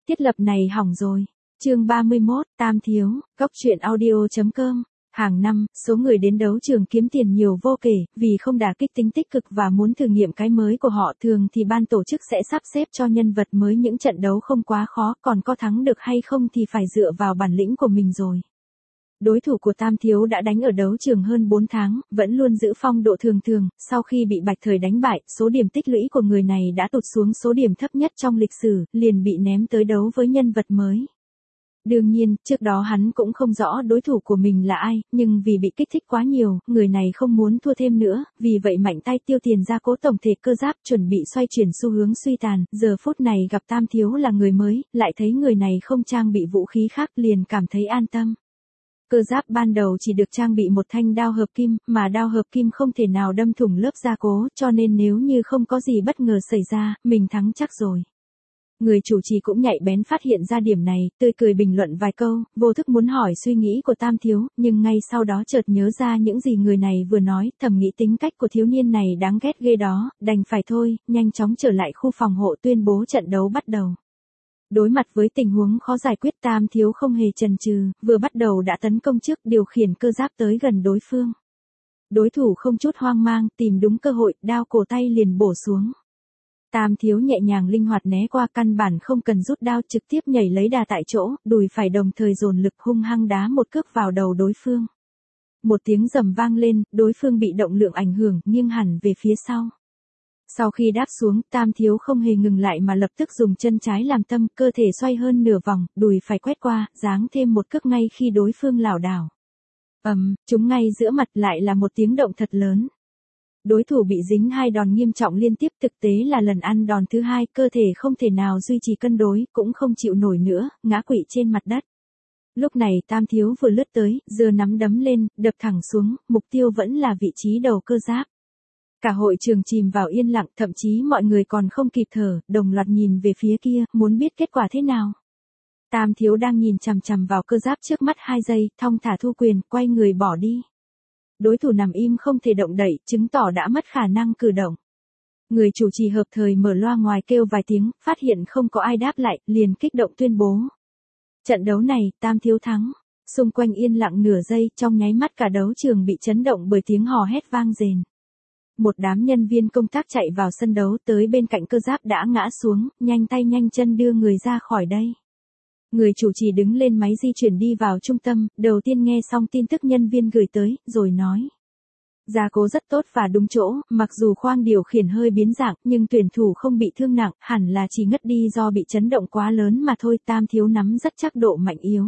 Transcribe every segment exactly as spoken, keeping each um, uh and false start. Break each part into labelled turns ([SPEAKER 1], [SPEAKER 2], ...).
[SPEAKER 1] Thiết lập này hỏng rồi. Chương ba mươi mốt, Tam Thiếu, Góc truyện audio chấm com. Hàng năm, số người đến đấu trường kiếm tiền nhiều vô kể, vì không đả kích tính tích cực và muốn thử nghiệm cái mới của họ, thường thì ban tổ chức sẽ sắp xếp cho nhân vật mới những trận đấu không quá khó, còn có thắng được hay không thì phải dựa vào bản lĩnh của mình rồi. Đối thủ của Tam Thiếu đã đánh ở đấu trường hơn bốn tháng, vẫn luôn giữ phong độ thường thường, sau khi bị Bạch Thời đánh bại, số điểm tích lũy của người này đã tụt xuống số điểm thấp nhất trong lịch sử, liền bị ném tới đấu với nhân vật mới. Đương nhiên, trước đó hắn cũng không rõ đối thủ của mình là ai, nhưng vì bị kích thích quá nhiều, người này không muốn thua thêm nữa, vì vậy mạnh tay tiêu tiền ra cố tổng thể cơ giáp, chuẩn bị xoay chuyển xu hướng suy tàn. Giờ phút này gặp Tam Thiếu là người mới, lại thấy người này không trang bị vũ khí khác, liền cảm thấy an tâm. Cơ giáp ban đầu chỉ được trang bị một thanh đao hợp kim, mà đao hợp kim không thể nào đâm thủng lớp gia cố, cho nên nếu như không có gì bất ngờ xảy ra, mình thắng chắc rồi. Người chủ trì cũng nhạy bén phát hiện ra điểm này, tươi cười bình luận vài câu, vô thức muốn hỏi suy nghĩ của Tam Thiếu, nhưng ngay sau đó chợt nhớ ra những gì người này vừa nói, thầm nghĩ tính cách của thiếu niên này đáng ghét ghê đó, đành phải thôi, nhanh chóng trở lại khu phòng hộ tuyên bố trận đấu bắt đầu. Đối mặt với tình huống khó giải quyết, Tam Thiếu không hề chần chừ, vừa bắt đầu đã tấn công trước, điều khiển cơ giáp tới gần đối phương. Đối thủ không chút hoang mang, tìm đúng cơ hội, đao cổ tay liền bổ xuống. Tam Thiếu nhẹ nhàng linh hoạt né qua, căn bản không cần rút đao, trực tiếp nhảy lấy đà tại chỗ, đùi phải đồng thời dồn lực hung hăng đá một cước vào đầu đối phương. Một tiếng rầm vang lên, đối phương bị động lượng ảnh hưởng, nghiêng hẳn về phía sau. Sau khi đáp xuống, Tam Thiếu không hề ngừng lại mà lập tức dùng chân trái làm tâm, cơ thể xoay hơn nửa vòng, đùi phải quét qua, giáng thêm một cước ngay khi đối phương lảo đảo. Ầm, trúng ngay giữa mặt, lại là một tiếng động thật lớn. Đối thủ bị dính hai đòn nghiêm trọng liên tiếp, thực tế là lần ăn đòn thứ hai, cơ thể không thể nào duy trì cân đối, cũng không chịu nổi nữa, ngã quỵ trên mặt đất. Lúc này Tam Thiếu vừa lướt tới, giơ nắm đấm lên, đập thẳng xuống, mục tiêu vẫn là vị trí đầu cơ giáp. Cả hội trường chìm vào yên lặng, thậm chí mọi người còn không kịp thở, đồng loạt nhìn về phía kia, muốn biết kết quả thế nào. Tam Thiếu đang nhìn chằm chằm vào cơ giáp trước mắt hai giây, thong thả thu quyền, quay người bỏ đi. Đối thủ nằm im không thể động đậy, chứng tỏ đã mất khả năng cử động. Người chủ trì hợp thời mở loa ngoài kêu vài tiếng, phát hiện không có ai đáp lại, liền kích động tuyên bố. Trận đấu này, Tam Thiếu thắng. Xung quanh yên lặng nửa giây, trong nháy mắt cả đấu trường bị chấn động bởi tiếng hò hét vang dền. Một đám nhân viên công tác chạy vào sân đấu, tới bên cạnh cơ giáp đã ngã xuống, nhanh tay nhanh chân đưa người ra khỏi đây. Người chủ trì đứng lên máy di chuyển đi vào trung tâm, đầu tiên nghe xong tin tức nhân viên gửi tới, rồi nói. Gia cố rất tốt và đúng chỗ, mặc dù khoang điều khiển hơi biến dạng, nhưng tuyển thủ không bị thương nặng, hẳn là chỉ ngất đi do bị chấn động quá lớn mà thôi. Tam Thiếu nắm rất chắc độ mạnh yếu.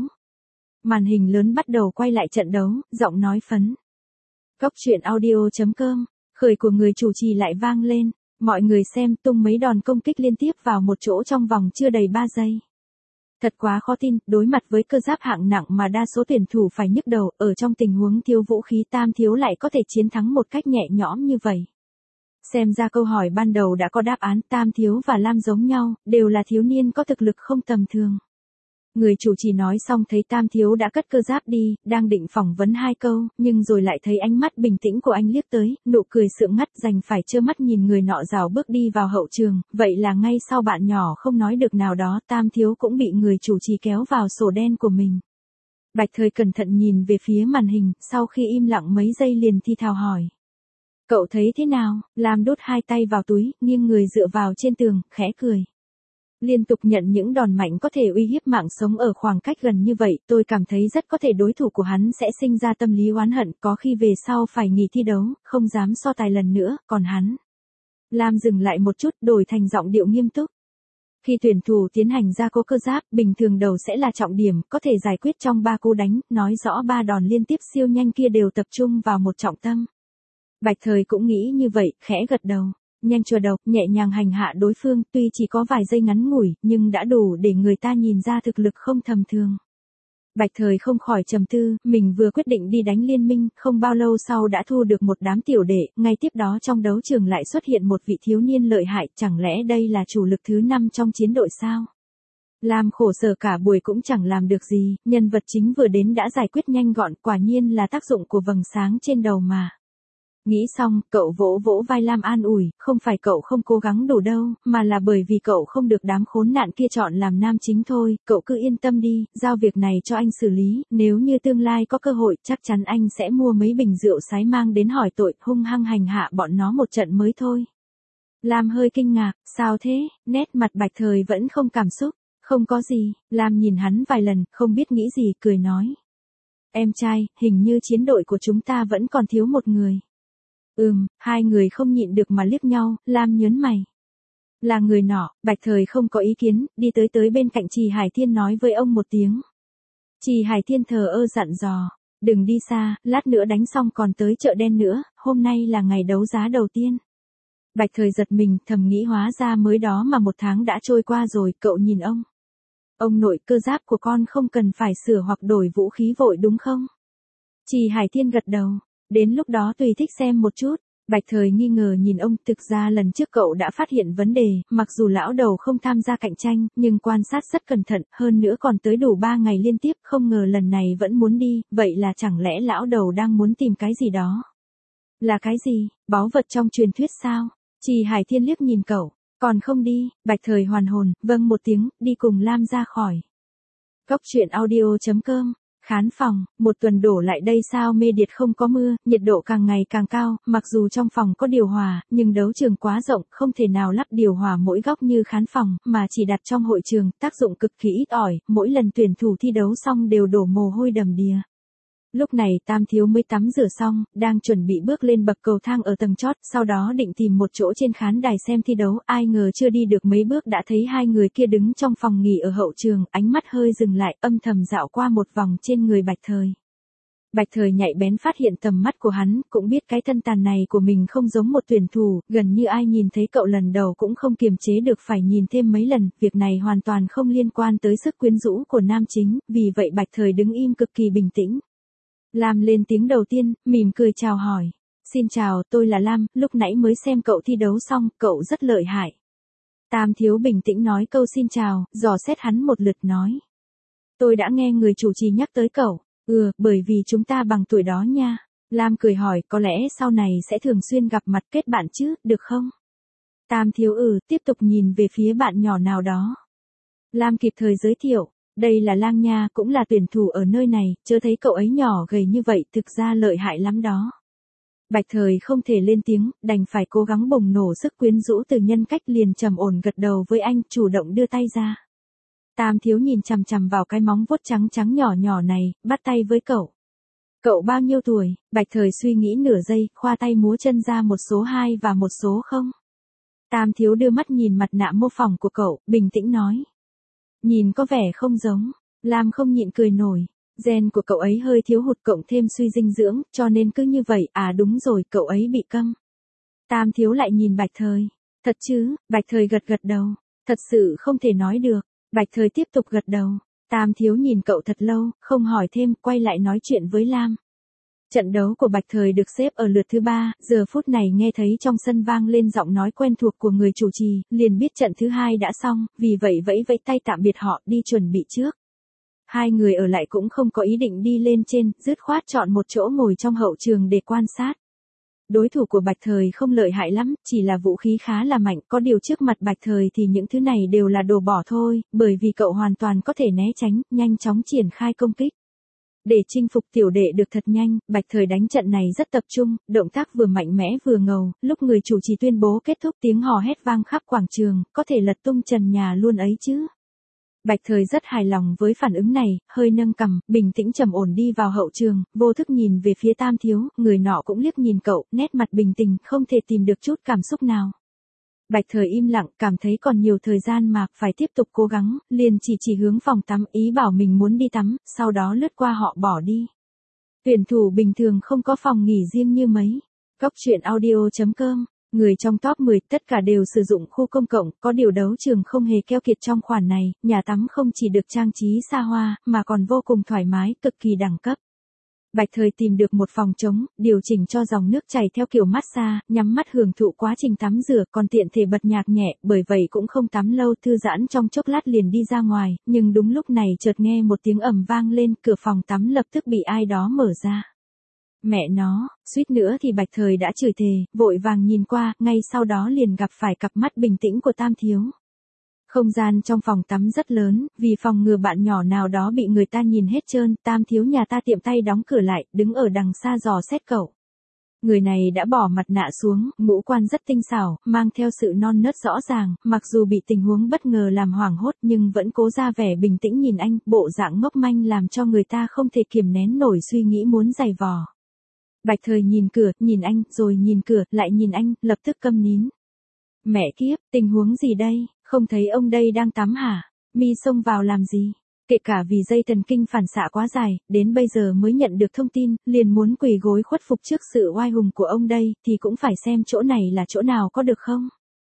[SPEAKER 1] Màn hình lớn bắt đầu quay lại trận đấu, giọng nói phấn. Góc truyện audio chấm com, khởi của người chủ trì lại vang lên, mọi người xem, tung mấy đòn công kích liên tiếp vào một chỗ trong vòng chưa đầy ba giây. Thật quá khó tin, đối mặt với cơ giáp hạng nặng mà đa số tuyển thủ phải nhức đầu, ở trong tình huống thiếu vũ khí, Tam Thiếu lại có thể chiến thắng một cách nhẹ nhõm như vậy. Xem ra câu hỏi ban đầu đã có đáp án, Tam Thiếu và Lam giống nhau, đều là thiếu niên có thực lực không tầm thường. Người chủ trì nói xong thấy Tam Thiếu đã cất cơ giáp đi, đang định phỏng vấn hai câu, nhưng rồi lại thấy ánh mắt bình tĩnh của anh liếc tới, nụ cười sượng ngắt, đành phải trơ mắt nhìn người nọ rảo bước đi vào hậu trường. Vậy là ngay sau bạn nhỏ không nói được nào đó, Tam Thiếu cũng bị người chủ trì kéo vào sổ đen của mình. Bạch Thời cẩn thận nhìn về phía màn hình, sau khi im lặng mấy giây liền thi thào hỏi. Cậu thấy thế nào? Lam đút hai tay vào túi, nghiêng người dựa vào trên tường, khẽ cười. Liên tục nhận những đòn mạnh có thể uy hiếp mạng sống ở khoảng cách gần như vậy, tôi cảm thấy rất có thể đối thủ của hắn sẽ sinh ra tâm lý oán hận, có khi về sau phải nghỉ thi đấu, không dám so tài lần nữa, còn hắn. Lam dừng lại một chút, đổi thành giọng điệu nghiêm túc. Khi tuyển thủ tiến hành gia cố cơ giáp, bình thường đầu sẽ là trọng điểm, có thể giải quyết trong ba cú đánh, nói rõ ba đòn liên tiếp siêu nhanh kia đều tập trung vào một trọng tâm. Bạch Thời cũng nghĩ như vậy, khẽ gật đầu. Nhanh chùa đầu, nhẹ nhàng hành hạ đối phương, tuy chỉ có vài giây ngắn ngủi, nhưng đã đủ để người ta nhìn ra thực lực không tầm thường. Bạch Thời không khỏi trầm tư, mình vừa quyết định đi đánh liên minh, không bao lâu sau đã thu được một đám tiểu đệ, ngay tiếp đó trong đấu trường lại xuất hiện một vị thiếu niên lợi hại, chẳng lẽ đây là chủ lực thứ năm trong chiến đội sao? Lam khổ sở cả buổi cũng chẳng làm được gì, nhân vật chính vừa đến đã giải quyết nhanh gọn, quả nhiên là tác dụng của vầng sáng trên đầu mà. Nghĩ xong, cậu vỗ vỗ vai Lam an ủi, không phải cậu không cố gắng đủ đâu, mà là bởi vì cậu không được đám khốn nạn kia chọn làm nam chính thôi, cậu cứ yên tâm đi, giao việc này cho anh xử lý, nếu như tương lai có cơ hội, chắc chắn anh sẽ mua mấy bình rượu sái mang đến hỏi tội, hung hăng hành hạ bọn nó một trận mới thôi. Lam hơi kinh ngạc, sao thế, nét mặt Bạch Thời vẫn không cảm xúc, không có gì, Lam nhìn hắn vài lần, không biết nghĩ gì, cười nói. Em trai, hình như chiến đội của chúng ta vẫn còn thiếu một người. Ừm, hai người không nhịn được mà liếc nhau, Lam nhớn mày. Là người nọ, Bạch Thời không có ý kiến, đi tới tới bên cạnh Trì Hải Thiên nói với ông một tiếng. Trì Hải Thiên thờ ơ dặn dò, đừng đi xa, lát nữa đánh xong còn tới chợ đen nữa, hôm nay là ngày đấu giá đầu tiên. Bạch Thời giật mình, thầm nghĩ hóa ra mới đó mà một tháng đã trôi qua rồi, cậu nhìn ông. Ông nội, cơ giáp của con không cần phải sửa hoặc đổi vũ khí vội đúng không? Trì Hải Thiên gật đầu. Đến lúc đó tùy thích xem một chút. Bạch Thời nghi ngờ nhìn ông, thực ra lần trước cậu đã phát hiện vấn đề, mặc dù lão đầu không tham gia cạnh tranh, nhưng quan sát rất cẩn thận, hơn nữa còn tới đủ ba ngày liên tiếp, không ngờ lần này vẫn muốn đi, vậy là chẳng lẽ lão đầu đang muốn tìm cái gì đó? Là cái gì, báu vật trong truyền thuyết sao? Trì Hải Thiên liếc nhìn cậu, còn không đi, Bạch Thời hoàn hồn, vâng một tiếng, đi cùng Lam ra khỏi. Cốc truyện audio chấm com. Khán phòng, một tuần đổ lại đây sao mê điệt không có mưa, nhiệt độ càng ngày càng cao, mặc dù trong phòng có điều hòa, nhưng đấu trường quá rộng, không thể nào lắp điều hòa mỗi góc như khán phòng, mà chỉ đặt trong hội trường, tác dụng cực kỳ ít ỏi, mỗi lần tuyển thủ thi đấu xong đều đổ mồ hôi đầm đìa. Lúc này Tam Thiếu mới tắm rửa xong, đang chuẩn bị bước lên bậc cầu thang ở tầng chót, sau đó định tìm một chỗ trên khán đài xem thi đấu, ai ngờ chưa đi được mấy bước đã thấy hai người kia đứng trong phòng nghỉ ở hậu trường, ánh mắt hơi dừng lại, âm thầm dạo qua một vòng trên người Bạch Thời. Bạch Thời nhạy bén phát hiện tầm mắt của hắn, cũng biết cái thân tàn này của mình không giống một tuyển thủ, gần như ai nhìn thấy cậu lần đầu cũng không kiềm chế được phải nhìn thêm mấy lần, việc này hoàn toàn không liên quan tới sức quyến rũ của nam chính, vì vậy Bạch Thời đứng im cực kỳ bình tĩnh. Lam lên tiếng đầu tiên, mỉm cười chào hỏi. Xin chào, tôi là Lam, lúc nãy mới xem cậu thi đấu xong, cậu rất lợi hại. Tam Thiếu bình tĩnh nói câu xin chào, dò xét hắn một lượt nói. Tôi đã nghe người chủ trì nhắc tới cậu, ừ, bởi vì chúng ta bằng tuổi đó nha. Lam cười hỏi, có lẽ sau này sẽ thường xuyên gặp mặt kết bạn chứ, được không? Tam Thiếu ừ, tiếp tục nhìn về phía bạn nhỏ nào đó. Lam kịp thời giới thiệu. Đây là Lang nha, cũng là tuyển thủ ở nơi này, chớ thấy cậu ấy nhỏ gầy như vậy, thực ra lợi hại lắm đó. Bạch Thời không thể lên tiếng, đành phải cố gắng bùng nổ sức quyến rũ từ nhân cách, liền trầm ổn gật đầu với anh, chủ động đưa tay ra. Tam Thiếu nhìn chằm chằm vào cái móng vuốt trắng trắng nhỏ nhỏ này, bắt tay với cậu. Cậu bao nhiêu tuổi? Bạch Thời suy nghĩ nửa giây, khoa tay múa chân ra một số hai và một số không. Tam Thiếu đưa mắt nhìn mặt nạ mô phỏng của cậu, bình tĩnh nói. Nhìn có vẻ không giống, Lam không nhịn cười nổi, gen của cậu ấy hơi thiếu hụt cộng thêm suy dinh dưỡng, cho nên cứ như vậy, à đúng rồi, cậu ấy bị câm. Tam Thiếu lại nhìn Bạch Thời, thật chứ, Bạch Thời gật gật đầu, thật sự không thể nói được, Bạch Thời tiếp tục gật đầu, Tam Thiếu nhìn cậu thật lâu, không hỏi thêm, quay lại nói chuyện với Lam. Trận đấu của Bạch Thời được xếp ở lượt thứ ba, giờ phút này nghe thấy trong sân vang lên giọng nói quen thuộc của người chủ trì, liền biết trận thứ hai đã xong, vì vậy vẫy vẫy tay tạm biệt họ, đi chuẩn bị trước. Hai người ở lại cũng không có ý định đi lên trên, dứt khoát chọn một chỗ ngồi trong hậu trường để quan sát. Đối thủ của Bạch Thời không lợi hại lắm, chỉ là vũ khí khá là mạnh, có điều trước mặt Bạch Thời thì những thứ này đều là đồ bỏ thôi, bởi vì cậu hoàn toàn có thể né tránh, nhanh chóng triển khai công kích. Để chinh phục tiểu đệ được thật nhanh, Bạch Thời đánh trận này rất tập trung, động tác vừa mạnh mẽ vừa ngầu, lúc người chủ trì tuyên bố kết thúc tiếng hò hét vang khắp quảng trường, có thể lật tung trần nhà luôn ấy chứ. Bạch Thời rất hài lòng với phản ứng này, hơi nâng cằm, bình tĩnh trầm ổn đi vào hậu trường, vô thức nhìn về phía Tam Thiếu, người nọ cũng liếc nhìn cậu, nét mặt bình tĩnh, không thể tìm được chút cảm xúc nào. Bạch Thời im lặng, cảm thấy còn nhiều thời gian mà, phải tiếp tục cố gắng, liền chỉ chỉ hướng phòng tắm, ý bảo mình muốn đi tắm, sau đó lướt qua họ bỏ đi. Tuyển thủ bình thường không có phòng nghỉ riêng như mấy. Cốc truyện audio chấm com, người trong top mười tất cả đều sử dụng khu công cộng, có điều đấu trường không hề keo kiệt trong khoản này, nhà tắm không chỉ được trang trí xa hoa, mà còn vô cùng thoải mái, cực kỳ đẳng cấp. Bạch Thời tìm được một phòng trống, điều chỉnh cho dòng nước chảy theo kiểu massage, nhắm mắt hưởng thụ quá trình tắm rửa, còn tiện thể bật nhạc nhẹ, bởi vậy cũng không tắm lâu, thư giãn trong chốc lát liền đi ra ngoài, nhưng đúng lúc này chợt nghe một tiếng ầm vang lên, cửa phòng tắm lập tức bị ai đó mở ra. Mẹ nó, suýt nữa thì Bạch Thời đã chửi thề, vội vàng nhìn qua, ngay sau đó liền gặp phải cặp mắt bình tĩnh của Tam Thiếu. Không gian trong phòng tắm rất lớn, vì phòng ngừa bạn nhỏ nào đó bị người ta nhìn hết trơn, Tam Thiếu nhà ta tiệm tay đóng cửa lại, đứng ở đằng xa dò xét cậu. Người này đã bỏ mặt nạ xuống, ngũ quan rất tinh xảo, mang theo sự non nớt rõ ràng, mặc dù bị tình huống bất ngờ làm hoảng hốt nhưng vẫn cố ra vẻ bình tĩnh nhìn anh, bộ dạng ngốc manh làm cho người ta không thể kiềm nén nổi suy nghĩ muốn giày vò. Bạch Thời nhìn cửa, nhìn anh, rồi nhìn cửa, lại nhìn anh, lập tức câm nín. Mẹ kiếp, tình huống gì đây, không thấy ông đây đang tắm hả? Mi xông vào làm gì? Kể cả vì dây thần kinh phản xạ quá dài, đến bây giờ mới nhận được thông tin, liền muốn quỳ gối khuất phục trước sự oai hùng của ông đây, thì cũng phải xem chỗ này là chỗ nào có được không?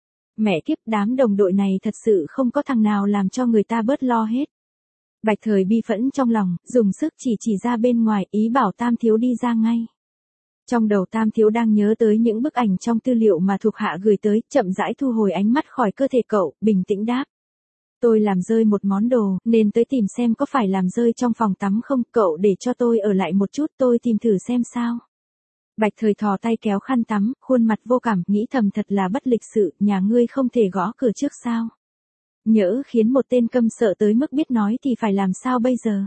[SPEAKER 1] Mẹ kiếp, đám đồng đội này thật sự không có thằng nào làm cho người ta bớt lo hết. Bạch Thời bi phẫn trong lòng, dùng sức chỉ chỉ ra bên ngoài, ý bảo Tam Thiếu đi ra ngay. Trong đầu Tam Thiếu đang nhớ tới những bức ảnh trong tư liệu mà thuộc hạ gửi tới, chậm rãi thu hồi ánh mắt khỏi cơ thể cậu, bình tĩnh đáp. Tôi làm rơi một món đồ, nên tới tìm xem có phải làm rơi trong phòng tắm không, cậu để cho tôi ở lại một chút, tôi tìm thử xem sao. Bạch Thời thò tay kéo khăn tắm, khuôn mặt vô cảm, nghĩ thầm thật là bất lịch sự, nhà ngươi không thể gõ cửa trước sao. Nhỡ khiến một tên câm sợ tới mức biết nói thì phải làm sao bây giờ.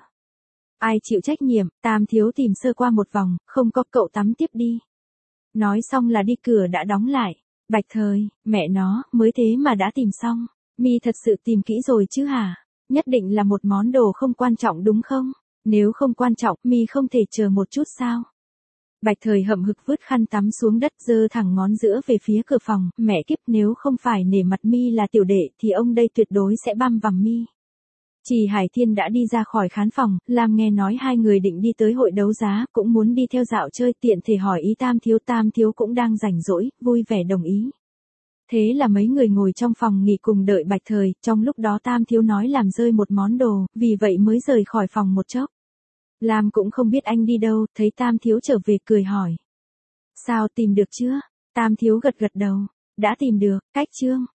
[SPEAKER 1] Ai chịu trách nhiệm, Tam Thiếu tìm sơ qua một vòng, không có, cậu tắm tiếp đi. Nói xong là đi, cửa đã đóng lại. Bạch Thời, mẹ nó, mới thế mà đã tìm xong. Mi thật sự tìm kỹ rồi chứ hả? Nhất định là một món đồ không quan trọng đúng không? Nếu không quan trọng, Mi không thể chờ một chút sao? Bạch Thời hậm hực vứt khăn tắm xuống đất, giơ thẳng ngón giữa về phía cửa phòng, mẹ kiếp, nếu không phải nể mặt Mi là tiểu đệ thì ông đây tuyệt đối sẽ băm vằm Mi. Trì Hải Thiên đã đi ra khỏi khán phòng, Lam nghe nói hai người định đi tới hội đấu giá, cũng muốn đi theo dạo chơi, tiện thể hỏi ý Tam Thiếu, Tam Thiếu cũng đang rảnh rỗi, vui vẻ đồng ý. Thế là mấy người ngồi trong phòng nghỉ cùng đợi Bạch Thời, trong lúc đó Tam Thiếu nói làm rơi một món đồ, vì vậy mới rời khỏi phòng một chốc. Lam cũng không biết anh đi đâu, thấy Tam Thiếu trở về cười hỏi. Sao, tìm được chưa? Tam Thiếu gật gật đầu. Đã tìm được, cách chương.